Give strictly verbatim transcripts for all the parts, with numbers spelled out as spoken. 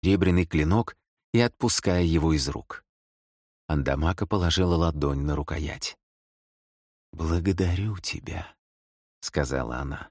серебряный клинок и отпуская его из рук. Андамака положила ладонь на рукоять. «Благодарю тебя», — сказала она.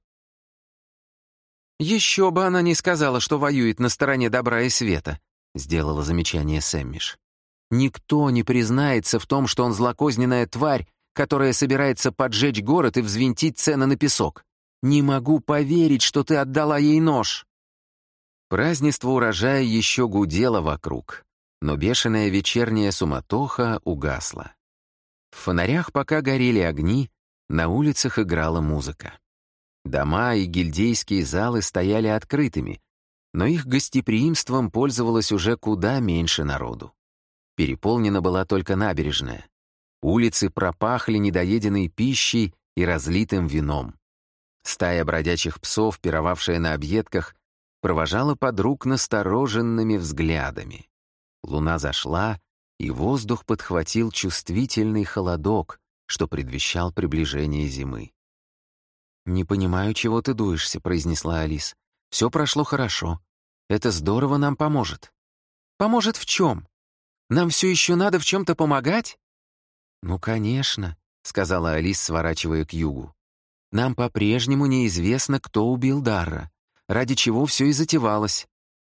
«Еще бы она не сказала, что воюет на стороне добра и света», — сделала замечание Сэммиш. «Никто не признается в том, что он злокозненная тварь, которая собирается поджечь город и взвинтить цены на песок. Не могу поверить, что ты отдала ей нож». Празднество урожая еще гудело вокруг, но бешеная вечерняя суматоха угасла. В фонарях пока горели огни, на улицах играла музыка. Дома и гильдейские залы стояли открытыми, но их гостеприимством пользовалось уже куда меньше народу. Переполнена была только набережная. Улицы пропахли недоеденной пищей и разлитым вином. Стая бродячих псов, пировавшая на объедках, провожала подруг настороженными взглядами. Луна зашла, и воздух подхватил чувствительный холодок, что предвещал приближение зимы. «Не понимаю, чего ты дуешься», — произнесла Алис. «Все прошло хорошо. Это здорово нам поможет». «Поможет в чем? Нам все еще надо в чем-то помогать?» «Ну, конечно», — сказала Алис, сворачивая к югу. «Нам по-прежнему неизвестно, кто убил Дарра, ради чего все и затевалось.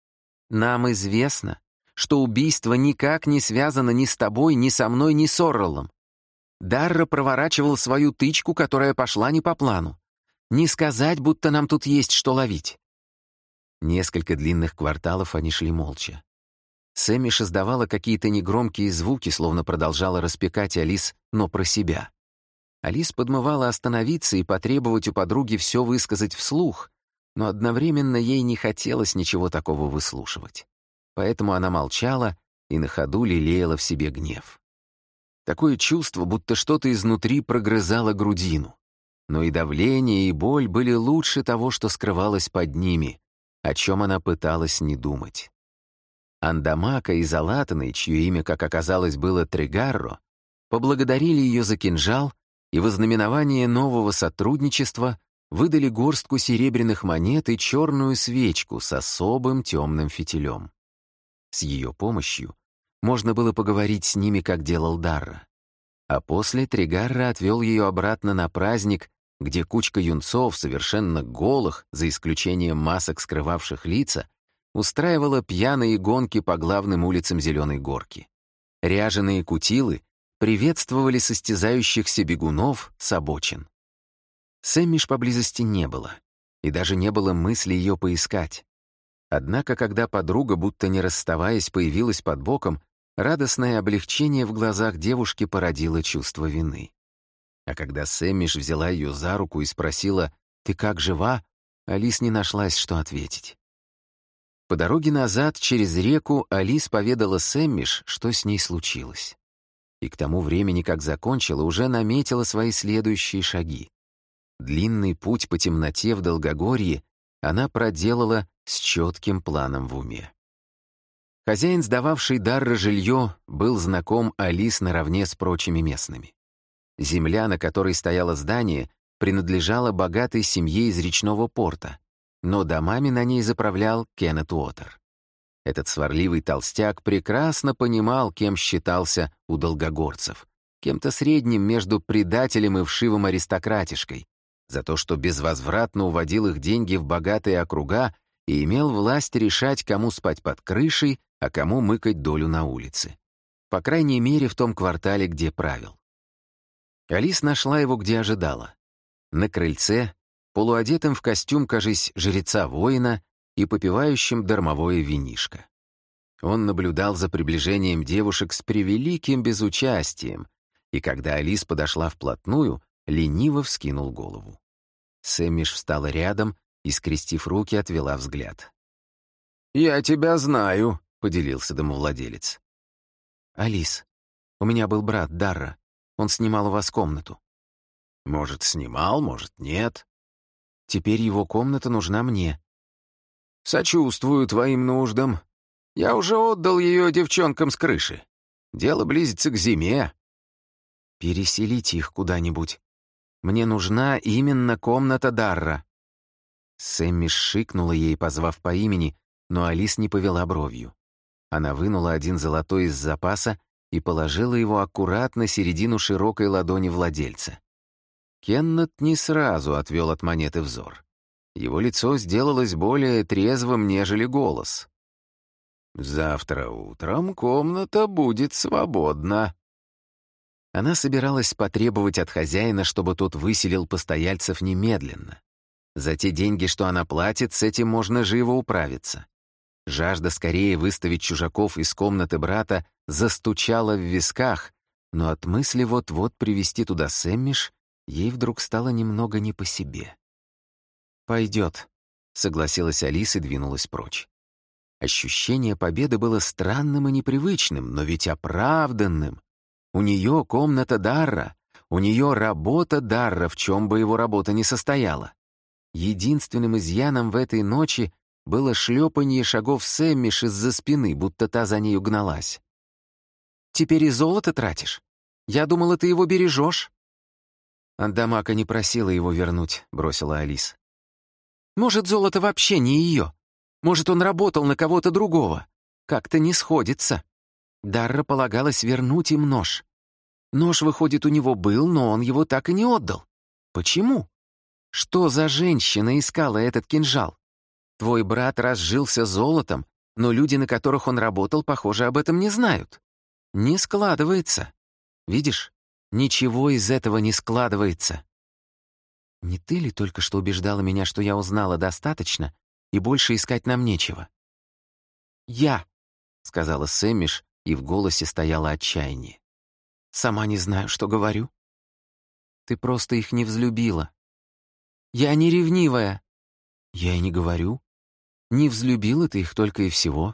Нам известно, что убийство никак не связано ни с тобой, ни со мной, ни с Орреллом. Дарра проворачивал свою тычку, которая пошла не по плану. Не сказать, будто нам тут есть что ловить». Несколько длинных кварталов они шли молча. Сэммиш издавала какие-то негромкие звуки, словно продолжала распекать Алис, но про себя. Алис подмывала остановиться и потребовать у подруги все высказать вслух, но одновременно ей не хотелось ничего такого выслушивать. Поэтому она молчала и на ходу лелеяла в себе гнев. Такое чувство, будто что-то изнутри прогрызало грудину. Но и давление, и боль были лучше того, что скрывалось под ними, о чем она пыталась не думать. Андамака и Залатаной, чье имя, как оказалось, было Тригарро, поблагодарили ее за кинжал и во знаменование нового сотрудничества выдали горстку серебряных монет и черную свечку с особым темным фитилем. С ее помощью можно было поговорить с ними, как делал Дарра. А после Тригарро отвел ее обратно на праздник, где кучка юнцов, совершенно голых, за исключением масок, скрывавших лица, устраивала пьяные гонки по главным улицам Зеленой Горки. Ряженые кутилы приветствовали состязающихся бегунов с обочин. Сэммиш поблизости не было, и даже не было мысли ее поискать. Однако, когда подруга, будто не расставаясь, появилась под боком, радостное облегчение в глазах девушки породило чувство вины. А когда Сэммиш взяла ее за руку и спросила «Ты как, жива?», Алис не нашлась, что ответить. По дороге назад через реку Алис поведала Сэммиш, что с ней случилось. И к тому времени, как закончила, уже наметила свои следующие шаги. Длинный путь по темноте в Долгогорье она проделала с четким планом в уме. Хозяин, сдававший Дарра жилье, был знаком Алис наравне с прочими местными. Земля, на которой стояло здание, принадлежала богатой семье из речного порта, но домами на ней заправлял Кеннет Уотер. Этот сварливый толстяк прекрасно понимал, кем считался у долгогорцев, кем-то средним между предателем и вшивым аристократишкой, за то, что безвозвратно уводил их деньги в богатые округа и имел власть решать, кому спать под крышей, а кому мыкать долю на улице. По крайней мере, в том квартале, где правил. Алис нашла его, где ожидала. На крыльце, полуодетым в костюм, кажись, жреца-воина и попивающим дармовое винишко. Он наблюдал за приближением девушек с превеликим безучастием, и когда Алис подошла вплотную, лениво вскинул голову. Сэммиш встала рядом и, скрестив руки, отвела взгляд. «Я тебя знаю», — поделился домовладелец. «Алис, у меня был брат Дарра. Он снимал у вас комнату». «Может, снимал, может, нет». «Теперь его комната нужна мне». «Сочувствую твоим нуждам. Я уже отдал ее девчонкам с крыши. Дело близится к зиме». «Переселите их куда-нибудь. Мне нужна именно комната Дарра». Сэмми шикнула ей, позвав по имени, но Алис не повела бровью. Она вынула один золотой из запаса и положила его аккуратно середину широкой ладони владельца. Кеннет не сразу отвел от монеты взор. Его лицо сделалось более трезвым, нежели голос. «Завтра утром комната будет свободна». Она собиралась потребовать от хозяина, чтобы тот выселил постояльцев немедленно. За те деньги, что она платит, с этим можно живо управиться. Жажда скорее выставить чужаков из комнаты брата застучала в висках, но от мысли вот-вот привести туда Сэммиш ей вдруг стало немного не по себе. «Пойдет», — согласилась Алис и двинулась прочь. Ощущение победы было странным и непривычным, но ведь оправданным. У нее комната Дарра, у нее работа Дарра, в чем бы его работа ни состояла. Единственным изъяном в этой ночи было шлепанье шагов Сэммиш из-за спины, будто та за нею гналась. «Теперь и золото тратишь? Я думала, ты его бережешь». «Андамака не просила его вернуть», — бросила Алис. «Может, золото вообще не ее? Может, он работал на кого-то другого? Как-то не сходится. Дарра полагалось вернуть им нож. Нож, выходит, у него был, но он его так и не отдал. Почему? Что за женщина искала этот кинжал? Твой брат разжился золотом, но люди, на которых он работал, похоже, об этом не знают. Не складывается. Видишь, ничего из этого не складывается. Не ты ли только что убеждала меня, что я узнала достаточно, и больше искать нам нечего? «Я», — сказала Сэммиш, и в голосе стояло отчаяние. «Сама не знаю, что говорю». «Ты просто их не взлюбила». «Я не ревнивая». «Я и не говорю. Не взлюбила ты их только и всего».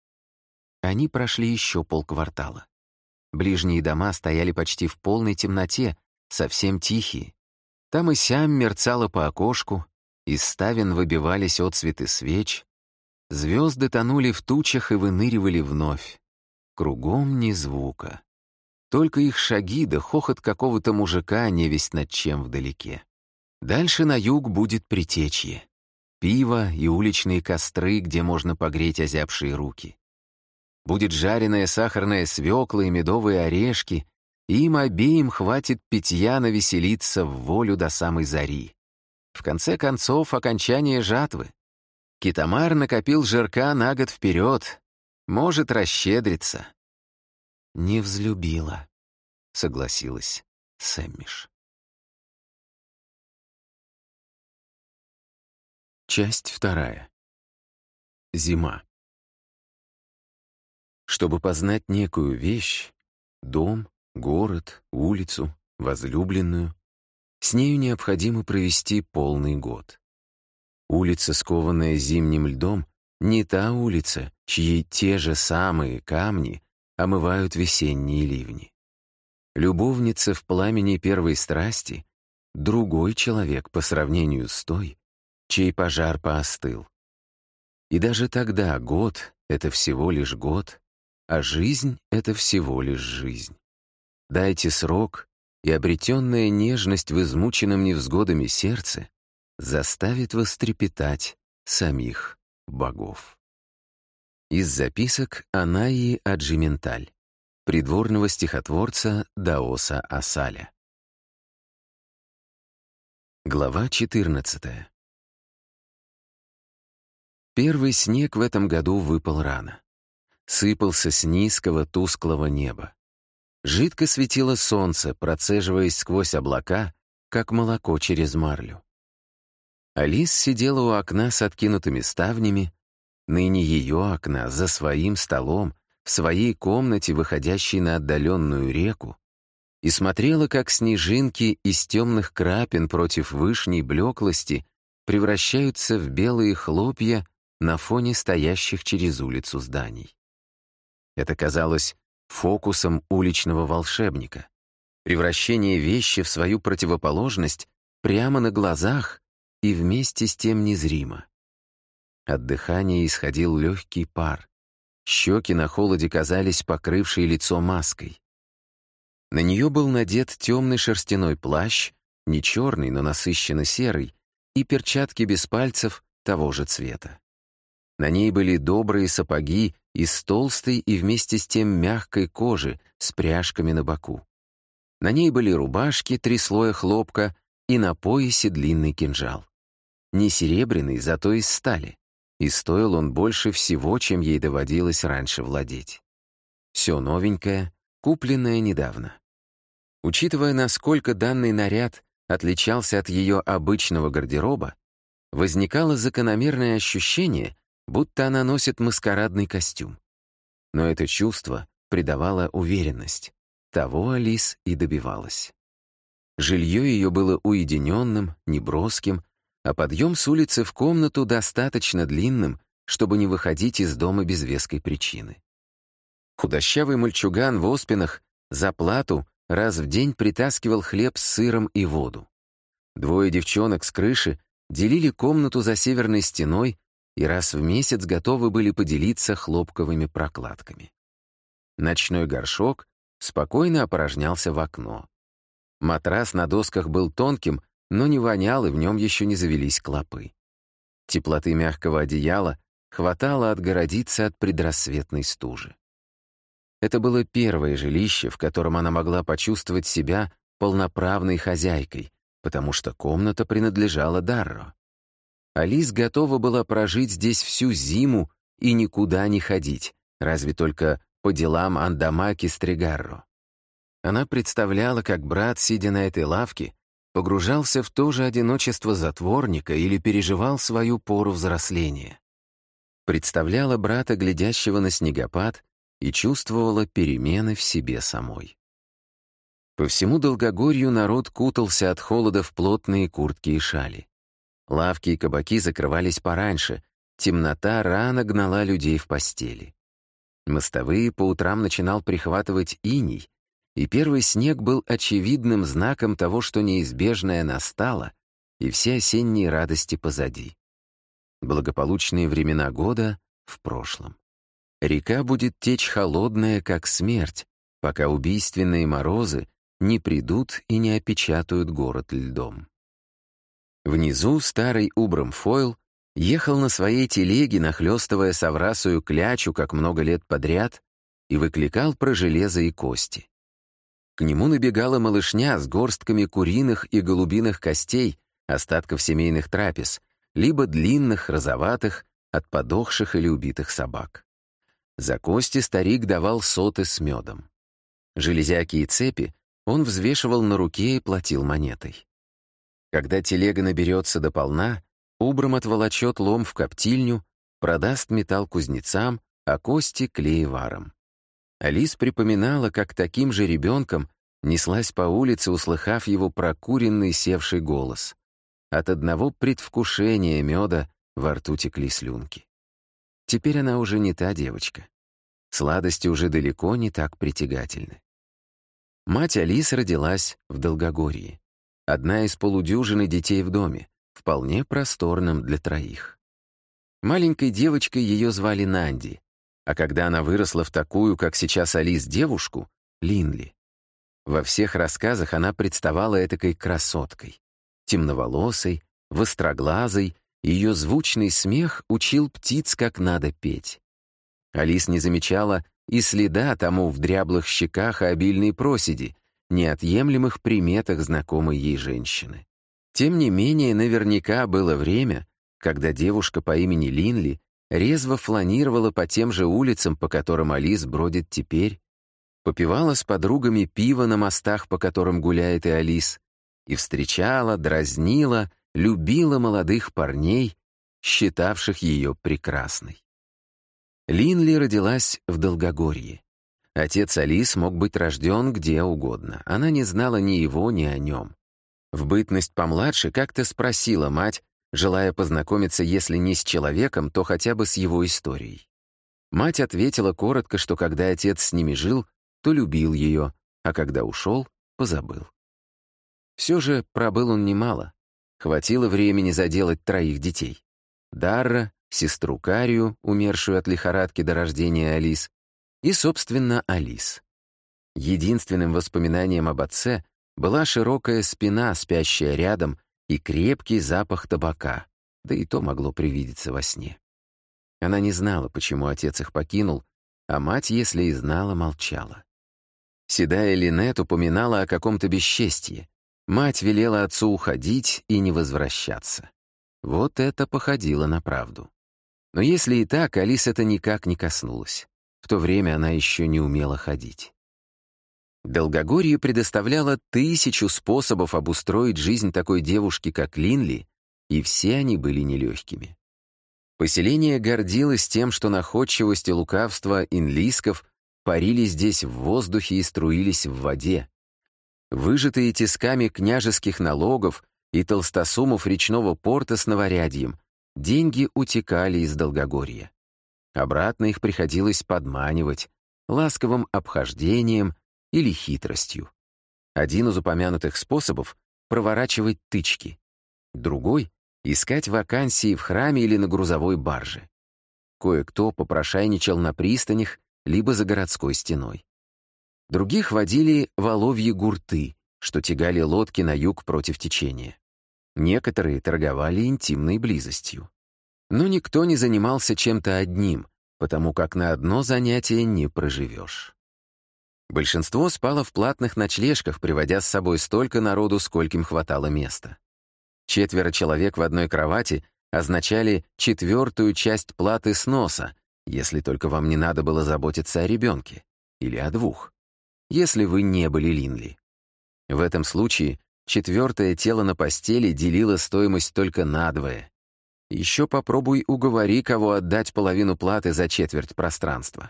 Они прошли еще полквартала. Ближние дома стояли почти в полной темноте, совсем тихие. Там и сям мерцало по окошку, из ставен выбивались отсветы свеч, звезды тонули в тучах и выныривали вновь. Кругом ни звука. Только их шаги да хохот какого-то мужика невесть над чем вдалеке. Дальше на юг будет Притечье. Пиво и уличные костры, где можно погреть озябшие руки. Будет жареная сахарная свекла и медовые орешки, и им обеим хватит питья навеселиться в волю до самой зари. В конце концов, окончание жатвы. Китамар накопил жирка на год вперед, может расщедриться. «Не взлюбила», — согласилась Сэммиш. Часть вторая. Зима. Чтобы познать некую вещь, дом, город, улицу, возлюбленную, с нею необходимо провести полный год. Улица, скованная зимним льдом, не та улица, чьи те же самые камни омывают весенние ливни. Любовница в пламени первой страсти — другой человек по сравнению с той, чей пожар поостыл. И даже тогда год — это всего лишь год, а жизнь — это всего лишь жизнь. Дайте срок, и обретенная нежность в измученном невзгодами сердце заставит вострепетать самих богов. Из записок Анаи Аджименталь, придворного стихотворца Даоса Асаля. Глава четырнадцатая. Первый снег в этом году выпал рано. Сыпался с низкого тусклого неба. Жидко светило солнце, процеживаясь сквозь облака, как молоко через марлю. Алис сидела у окна с откинутыми ставнями, ныне ее окна, за своим столом, в своей комнате, выходящей на отдаленную реку, и смотрела, как снежинки из темных крапин против вышней блеклости превращаются в белые хлопья на фоне стоящих через улицу зданий. Это казалось фокусом уличного волшебника. Превращение вещи в свою противоположность прямо на глазах и вместе с тем незримо. От дыхания исходил легкий пар. Щеки на холоде казались покрывшей лицо маской. На нее был надет темный шерстяной плащ, не черный, но насыщенно серый, и перчатки без пальцев того же цвета. На ней были добрые сапоги из толстой и вместе с тем мягкой кожи с пряжками на боку. На ней были рубашки, три слоя хлопка и на поясе длинный кинжал. Не серебряный, зато из стали. И стоил он больше всего, чем ей доводилось раньше владеть. Все новенькое, купленное недавно. Учитывая, насколько данный наряд отличался от ее обычного гардероба, возникало закономерное ощущение, будто она носит маскарадный костюм. Но это чувство придавало уверенность. Того Алис и добивалась. Жилье ее было уединенным, неброским, а подъем с улицы в комнату достаточно длинным, чтобы не выходить из дома без веской причины. Худощавый мальчуган в оспинах за плату раз в день притаскивал хлеб с сыром и воду. Двое девчонок с крыши делили комнату за северной стеной и раз в месяц готовы были поделиться хлопковыми прокладками. Ночной горшок спокойно опорожнялся в окно. Матрас на досках был тонким, но не вонял, и в нем еще не завелись клопы. Теплоты мягкого одеяла хватало отгородиться от предрассветной стужи. Это было первое жилище, в котором она могла почувствовать себя полноправной хозяйкой, потому что комната принадлежала Дарро. Алис готова была прожить здесь всю зиму и никуда не ходить, разве только по делам Андамаки Стригарро. Она представляла, как брат, сидя на этой лавке, погружался в то же одиночество затворника или переживал свою пору взросления. Представляла брата, глядящего на снегопад, и чувствовала перемены в себе самой. По всему Долгогорью народ кутался от холода в плотные куртки и шали. Лавки и кабаки закрывались пораньше, темнота рано гнала людей в постели. Мостовые по утрам начинал прихватывать иней, и первый снег был очевидным знаком того, что неизбежное настало, и все осенние радости позади. Благополучные времена года в прошлом. Река будет течь холодная, как смерть, пока убийственные морозы не придут и не опечатают город льдом. Внизу старый Убрам-Фойл ехал на своей телеге, нахлёстывая соврасую клячу, как много лет подряд, и выкликал про железо и кости. К нему набегала малышня с горстками куриных и голубиных костей, остатков семейных трапез, либо длинных, розоватых, от подохших или убитых собак. За кости старик давал соты с медом. Железяки и цепи он взвешивал на руке и платил монетой. Когда телега наберется до полна, Убрам отволочет лом в коптильню, продаст металл кузнецам, а кости — клееварам. Алис припоминала, как таким же ребенком неслась по улице, услыхав его прокуренный севший голос. От одного предвкушения меда во рту текли слюнки. Теперь она уже не та девочка. Сладости уже далеко не так притягательны. Мать Алис родилась в Долгогорье. Одна из полудюжины детей в доме, вполне просторном для троих. Маленькой девочкой ее звали Нанди, а когда она выросла в такую, как сейчас Алис, девушку, Линли. Во всех рассказах она представала этакой красоткой. Темноволосой, востроглазой, ее звучный смех учил птиц, как надо петь. Алис не замечала и следа тому в дряблых щеках и обильной проседи, неотъемлемых приметах знакомой ей женщины. Тем не менее, наверняка было время, когда девушка по имени Линли резво фланировала по тем же улицам, по которым Алис бродит теперь, попивала с подругами пиво на мостах, по которым гуляет и Алис, и встречала, дразнила, любила молодых парней, считавших ее прекрасной. Линли родилась в Долгогорье. Отец Алис мог быть рожден где угодно. Она не знала ни его, ни о нем. В бытность помладше как-то спросила мать, желая познакомиться, если не с человеком, то хотя бы с его историей. Мать ответила коротко, что когда отец с ними жил, то любил ее, а когда ушел, позабыл. Все же пробыл он немало. Хватило времени заделать троих детей. Дарра, сестру Карию, умершую от лихорадки до рождения Алис, и, собственно, Алис. Единственным воспоминанием об отце была широкая спина, спящая рядом, и крепкий запах табака, да и то могло привидеться во сне. Она не знала, почему отец их покинул, а мать, если и знала, молчала. Седая Линет упоминала о каком-то бесчестье. Мать велела отцу уходить и не возвращаться. Вот это походило на правду. Но если и так, Алис это никак не коснулось. В то время она еще не умела ходить. Долгогорье предоставляло тысячу способов обустроить жизнь такой девушки, как Линли, и все они были нелегкими. Поселение гордилось тем, что находчивость и лукавство инлисков парили здесь в воздухе и струились в воде. Выжатые тисками княжеских налогов и толстосумов речного порта с новорядьем, деньги утекали из Долгогорья. Обратно их приходилось подманивать ласковым обхождением или хитростью. Один из упомянутых способов — проворачивать тычки. Другой — искать вакансии в храме или на грузовой барже. Кое-кто попрошайничал на пристанях либо за городской стеной. Других водили воловьи гурты, что тягали лодки на юг против течения. Некоторые торговали интимной близостью. Но никто не занимался чем-то одним, потому как на одно занятие не проживешь. Большинство спало в платных ночлежках, приводя с собой столько народу, скольким хватало места. Четверо человек в одной кровати означали четвертую часть платы сноса, если только вам не надо было заботиться о ребенке, или о двух, если вы не были Линли. В этом случае четвертое тело на постели делило стоимость только надвое. Еще попробуй уговори кого отдать половину платы за четверть пространства.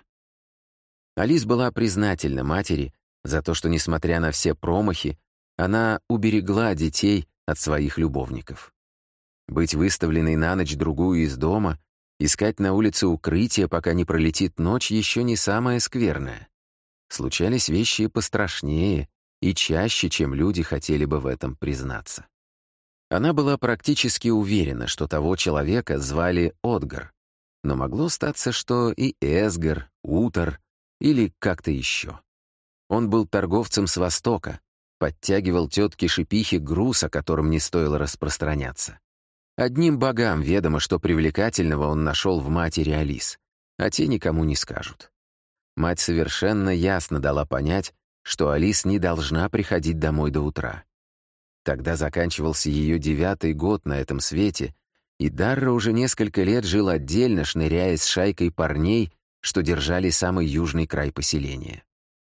Алис была признательна матери за то, что, несмотря на все промахи, она уберегла детей от своих любовников. Быть выставленной на ночь-другую из дома, искать на улице укрытие, пока не пролетит ночь, еще не самое скверное. Случались вещи пострашнее и чаще, чем люди хотели бы в этом признаться. Она была практически уверена, что того человека звали Отгар, но могло статься, что и Эсгар, Утор или как-то еще. Он был торговцем с Востока, подтягивал тетке-шипихе груз, о котором не стоило распространяться. Одним богам ведомо, что привлекательного он нашел в матери Алис, а те никому не скажут. Мать совершенно ясно дала понять, что Алис не должна приходить домой до утра. Тогда заканчивался ее девятый год на этом свете, и Дарра уже несколько лет жил отдельно, шныряя с шайкой парней, что держали самый южный край поселения.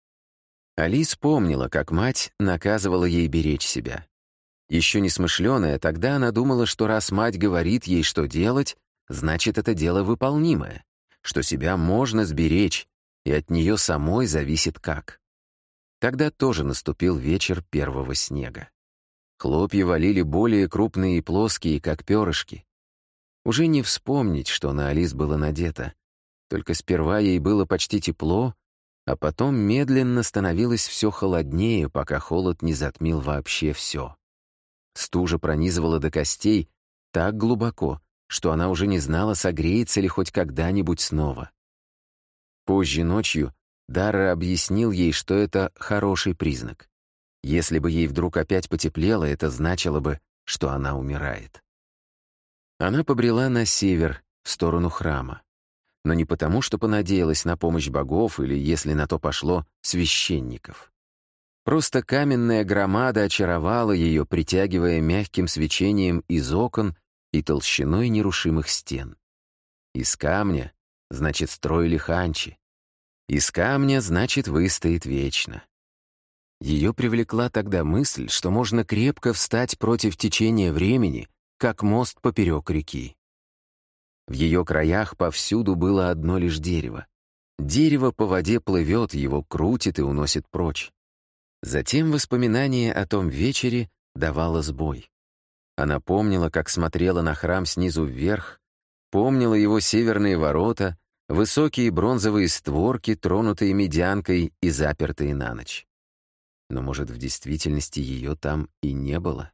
Алис помнила, как мать наказывала ей беречь себя. Еще несмышленая, тогда она думала, что раз мать говорит ей, что делать, значит, это дело выполнимое, что себя можно сберечь, и от нее самой зависит как. Тогда тоже наступил вечер первого снега. Хлопья валили более крупные и плоские, как перышки. Уже не вспомнить, что на Алис было надето. Только сперва ей было почти тепло, а потом медленно становилось все холоднее, пока холод не затмил вообще все. Стужа пронизывала до костей так глубоко, что она уже не знала, согреется ли хоть когда-нибудь снова. Позже ночью Дарра объяснил ей, что это хороший признак. Если бы ей вдруг опять потеплело, это значило бы, что она умирает. Она побрела на север, в сторону храма. Но не потому, что понадеялась на помощь богов или, если на то пошло, священников. Просто каменная громада очаровала ее, притягивая мягким свечением из окон и толщиной нерушимых стен. Из камня, значит, строили ханчи. Из камня, значит, выстоит вечно. Ее привлекла тогда мысль, что можно крепко встать против течения времени, как мост поперек реки. В ее краях повсюду было одно лишь дерево. Дерево по воде плывет, его крутит и уносит прочь. Затем воспоминание о том вечере давало сбой. Она помнила, как смотрела на храм снизу вверх, помнила его северные ворота, высокие бронзовые створки, тронутые медянкой и запертые на ночь. Но, может, в действительности ее там и не было?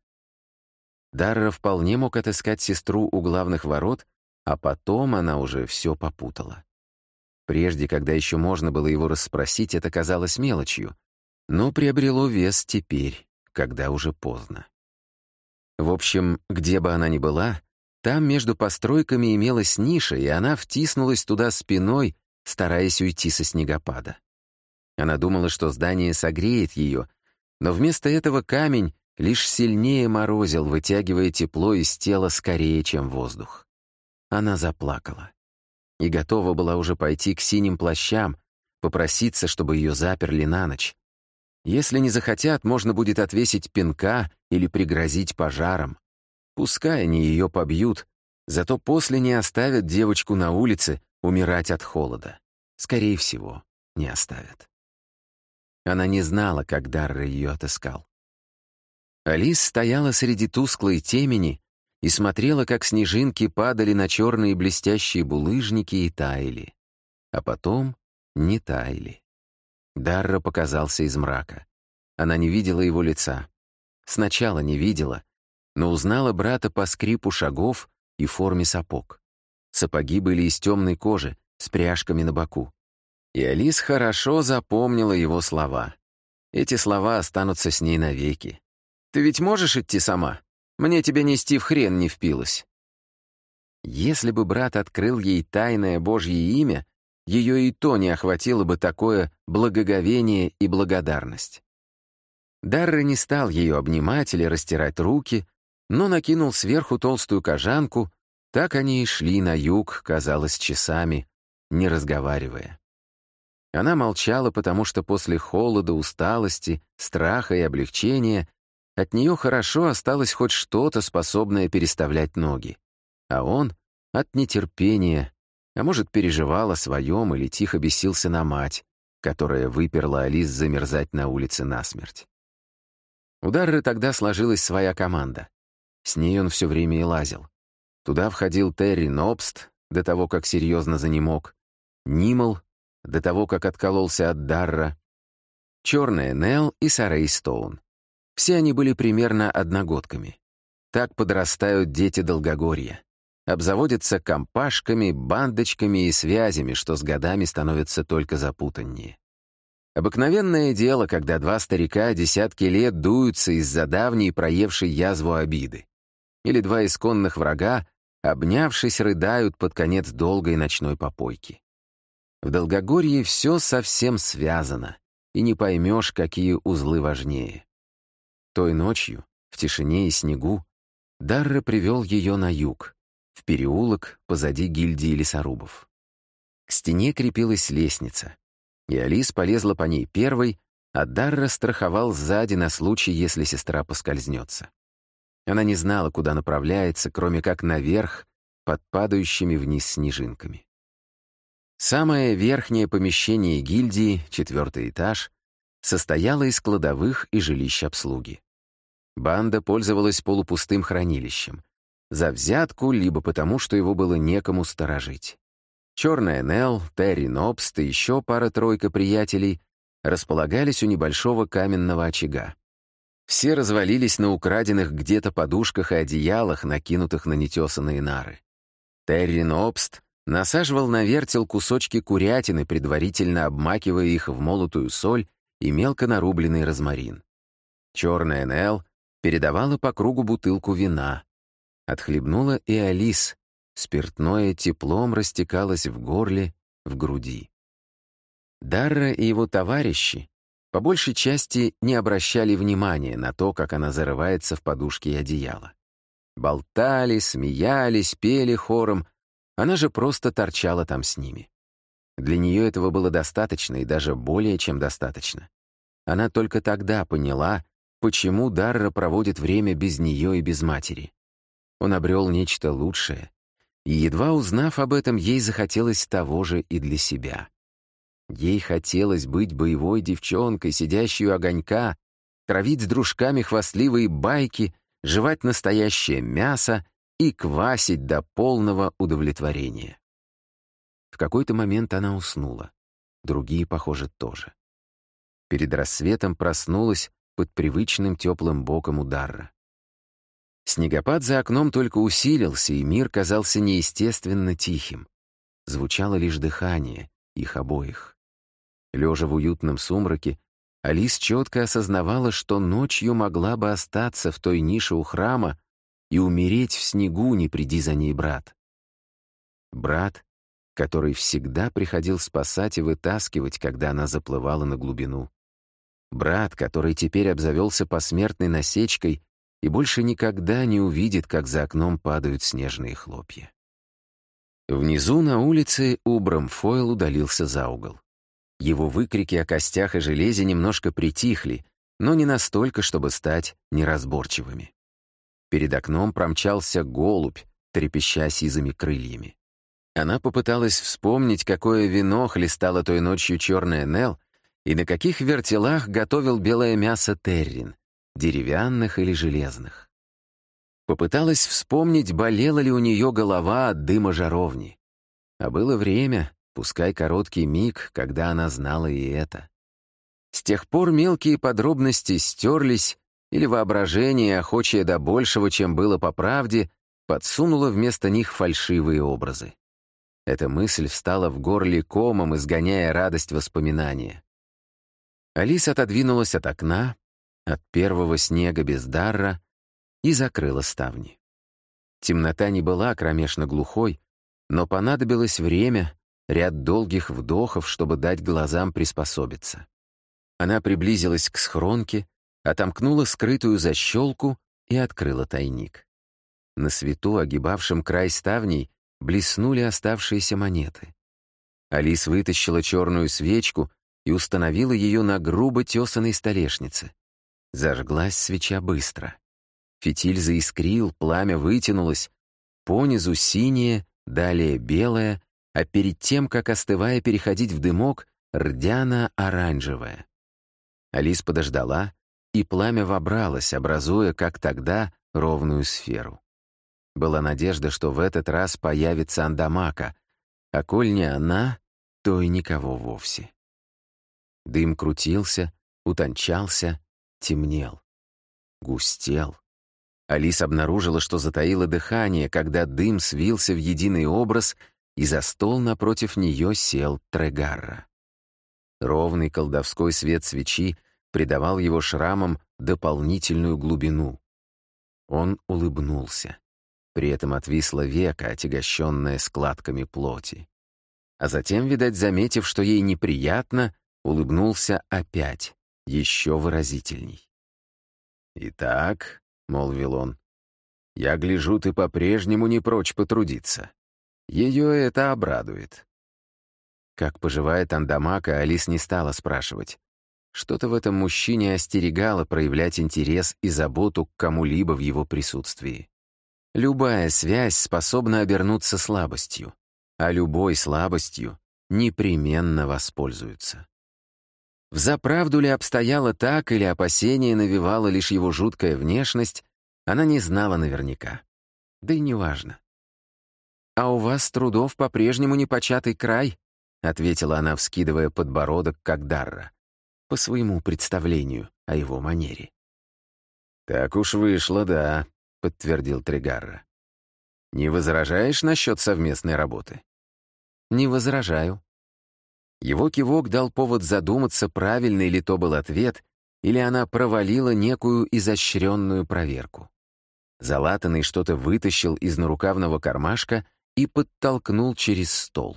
Дарра вполне мог отыскать сестру у главных ворот, а потом она уже все попутала. Прежде, когда еще можно было его расспросить, это казалось мелочью, но приобрело вес теперь, когда уже поздно. В общем, где бы она ни была, Там между постройками имелась ниша, и она втиснулась туда спиной, стараясь уйти со снегопада. Она думала, что здание согреет ее, но вместо этого камень лишь сильнее морозил, вытягивая тепло из тела скорее, чем воздух. Она заплакала и готова была уже пойти к синим плащам, попроситься, чтобы ее заперли на ночь. Если не захотят, можно будет отвесить пинка или пригрозить пожаром. Пускай они ее побьют, зато после не оставят девочку на улице умирать от холода. Скорее всего, не оставят. Она не знала, как Дарра ее отыскал. Алис стояла среди тусклой темени и смотрела, как снежинки падали на черные блестящие булыжники и таяли. А потом не таяли. Дарра показался из мрака. Она не видела его лица. Сначала не видела, но узнала брата по скрипу шагов и форме сапог. Сапоги были из темной кожи, с пряжками на боку. И Алис хорошо запомнила его слова. Эти слова останутся с ней навеки. «Ты ведь можешь идти сама? Мне тебя нести в хрен не впилось». Если бы брат открыл ей тайное Божье имя, ее и то не охватило бы такое благоговение и благодарность. Дарра не стал ее обнимать или растирать руки, но накинул сверху толстую кожанку, так они и шли на юг, казалось, часами, не разговаривая. Она молчала, потому что после холода, усталости, страха и облегчения от нее хорошо осталось хоть что-то, способное переставлять ноги. А он — от нетерпения, а может, переживал о своем или тихо бесился на мать, которая выперла Алис замерзать на улице насмерть. У Дарры тогда сложилась своя команда. С ней он все время и лазил. Туда входил Терри Нобст, до того, как серьезно занемог, Нимал, до того, как откололся от Дарра, Черная Нелл и Сарей Стоун. Все они были примерно одногодками. Так подрастают дети Долгогорья. Обзаводятся компашками, бандочками и связями, что с годами становятся только запутаннее. Обыкновенное дело, когда два старика десятки лет дуются из-за давней проевшей язву обиды. Или два исконных врага, обнявшись, рыдают под конец долгой ночной попойки. В Долгогорье все совсем связано, и не поймешь, какие узлы важнее. Той ночью, в тишине и снегу, Дарра привел ее на юг, в переулок позади гильдии лесорубов. К стене крепилась лестница, и Алис полезла по ней первой, а Дарра страховал сзади на случай, если сестра поскользнется. Она не знала, куда направляется, кроме как наверх, под падающими вниз снежинками. Самое верхнее помещение гильдии, четвертый этаж, состояло из кладовых и жилищ обслуги. Банда пользовалась полупустым хранилищем. За взятку, либо потому, что его было некому сторожить. Черная Нелл, Терри Нобст и еще пара-тройка приятелей располагались у небольшого каменного очага. Все развалились на украденных где-то подушках и одеялах, накинутых на нетесанные нары. Терри Нобст насаживал на вертел кусочки курятины, предварительно обмакивая их в молотую соль и мелко нарубленный розмарин. Черная Нелл передавала по кругу бутылку вина. Отхлебнула и Алис. Спиртное теплом растекалось в горле, в груди. Дарра и его товарищи по большей части не обращали внимания на то, как она зарывается в подушки и одеяло. Болтали, смеялись, пели хором, она же просто торчала там с ними. Для нее этого было достаточно и даже более чем достаточно. Она только тогда поняла, почему Дарра проводит время без нее и без матери. Он обрел нечто лучшее, и, едва узнав об этом, ей захотелось того же и для себя. Ей хотелось быть боевой девчонкой, сидящей у огонька, травить с дружками хвастливые байки, жевать настоящее мясо и квасить до полного удовлетворения. В какой-то момент она уснула. Другие, похоже, тоже. Перед рассветом проснулась под привычным теплым боком у Дарра. Снегопад за окном только усилился, и мир казался неестественно тихим. Звучало лишь дыхание их обоих. Лежа в уютном сумраке, Алис четко осознавала, что ночью могла бы остаться в той нише у храма и умереть в снегу, не приди за ней брат. Брат, который всегда приходил спасать и вытаскивать, когда она заплывала на глубину. Брат, который теперь обзавелся посмертной насечкой и больше никогда не увидит, как за окном падают снежные хлопья. Внизу на улице Убрам Фойл удалился за угол. Его выкрики о костях и железе немножко притихли, но не настолько, чтобы стать неразборчивыми. Перед окном промчался голубь, трепеща сизыми крыльями. Она попыталась вспомнить, какое вино хлестала той ночью черная Нелл и на каких вертелах готовил белое мясо Террин, деревянных или железных. Попыталась вспомнить, болела ли у нее голова от дыма жаровни. А было время, пускай короткий миг, когда она знала и это. С тех пор мелкие подробности стерлись, или воображение, охочее до большего, чем было по правде, подсунуло вместо них фальшивые образы. Эта мысль встала в горле комом, изгоняя радость воспоминания. Алис отодвинулась от окна, от первого снега без дарра, и закрыла ставни. Темнота не была кромешно глухой, но понадобилось время, ряд долгих вдохов, чтобы дать глазам приспособиться. Она приблизилась к схронке, отомкнула скрытую защелку и открыла тайник. На свету, огибавшем край ставней, блеснули оставшиеся монеты. Алис вытащила черную свечку и установила ее на грубо тесанной столешнице. Зажглась свеча быстро. Фитиль заискрил, пламя вытянулось, понизу синее, далее белое, а перед тем, как, остывая, переходить в дымок, рдяно-оранжевое. Алис подождала, и пламя вобралось, образуя, как тогда, ровную сферу. Была надежда, что в этот раз появится Андамака, а коль не она, то и никого вовсе. Дым крутился, утончался, темнел, густел. Алис обнаружила, что затаила дыхание, когда дым свился в единый образ, и за стол напротив нее сел Трегарра. Ровный колдовской свет свечи придавал его шрамам дополнительную глубину. Он улыбнулся. При этом отвисло веко, отягощенное складками плоти. А затем, видать, заметив, что ей неприятно, улыбнулся опять, еще выразительней. «Итак», — молвил он, — «я гляжу, ты по-прежнему не прочь потрудиться. Ее это обрадует». Как поживает Андамака, Алис не стала спрашивать. Что-то в этом мужчине остерегало проявлять интерес и заботу к кому-либо в его присутствии. Любая связь способна обернуться слабостью, а любой слабостью непременно воспользуются. Взаправду ли обстояло так, или опасение навевало лишь его жуткая внешность, она не знала наверняка. Да и неважно. «А у вас трудов по-прежнему непочатый край», — ответила она, вскидывая подбородок, как Дарра, по своему представлению о его манере. «Так уж вышло, да», — подтвердил Трегарра. «Не возражаешь насчет совместной работы?» «Не возражаю». Его кивок дал повод задуматься, правильный ли то был ответ, или она провалила некую изощренную проверку. Залатанный что-то вытащил из нарукавного кармашка и подтолкнул через стол.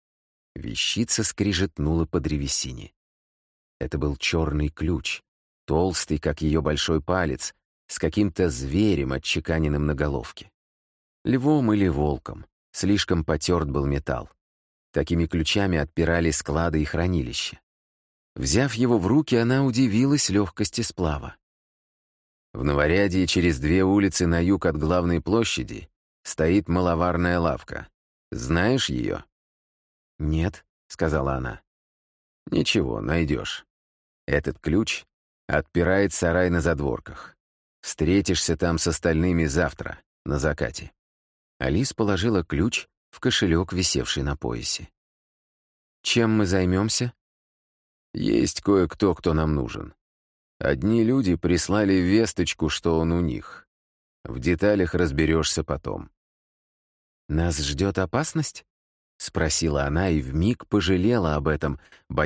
Вещица скрижетнула по древесине. Это был черный ключ, толстый, как ее большой палец, с каким-то зверем, отчеканенным на головке. Львом или волком, слишком потерт был металл. Такими ключами отпирали склады и хранилища. Взяв его в руки, она удивилась легкости сплава. В Новорядье через две улицы на юг от главной площади стоит маловарная лавка. Знаешь ее? «Нет», — сказала она. «Ничего, найдешь. Этот ключ отпирает сарай на задворках. Встретишься там с остальными завтра, на закате». Алис положила ключ в кошелек, висевший на поясе. «Чем мы займемся?» «Есть кое-кто, кто нам нужен. Одни люди прислали весточку, что он у них. В деталях разберешься потом». «Нас ждет опасность?» — спросила она и вмиг пожалела об этом,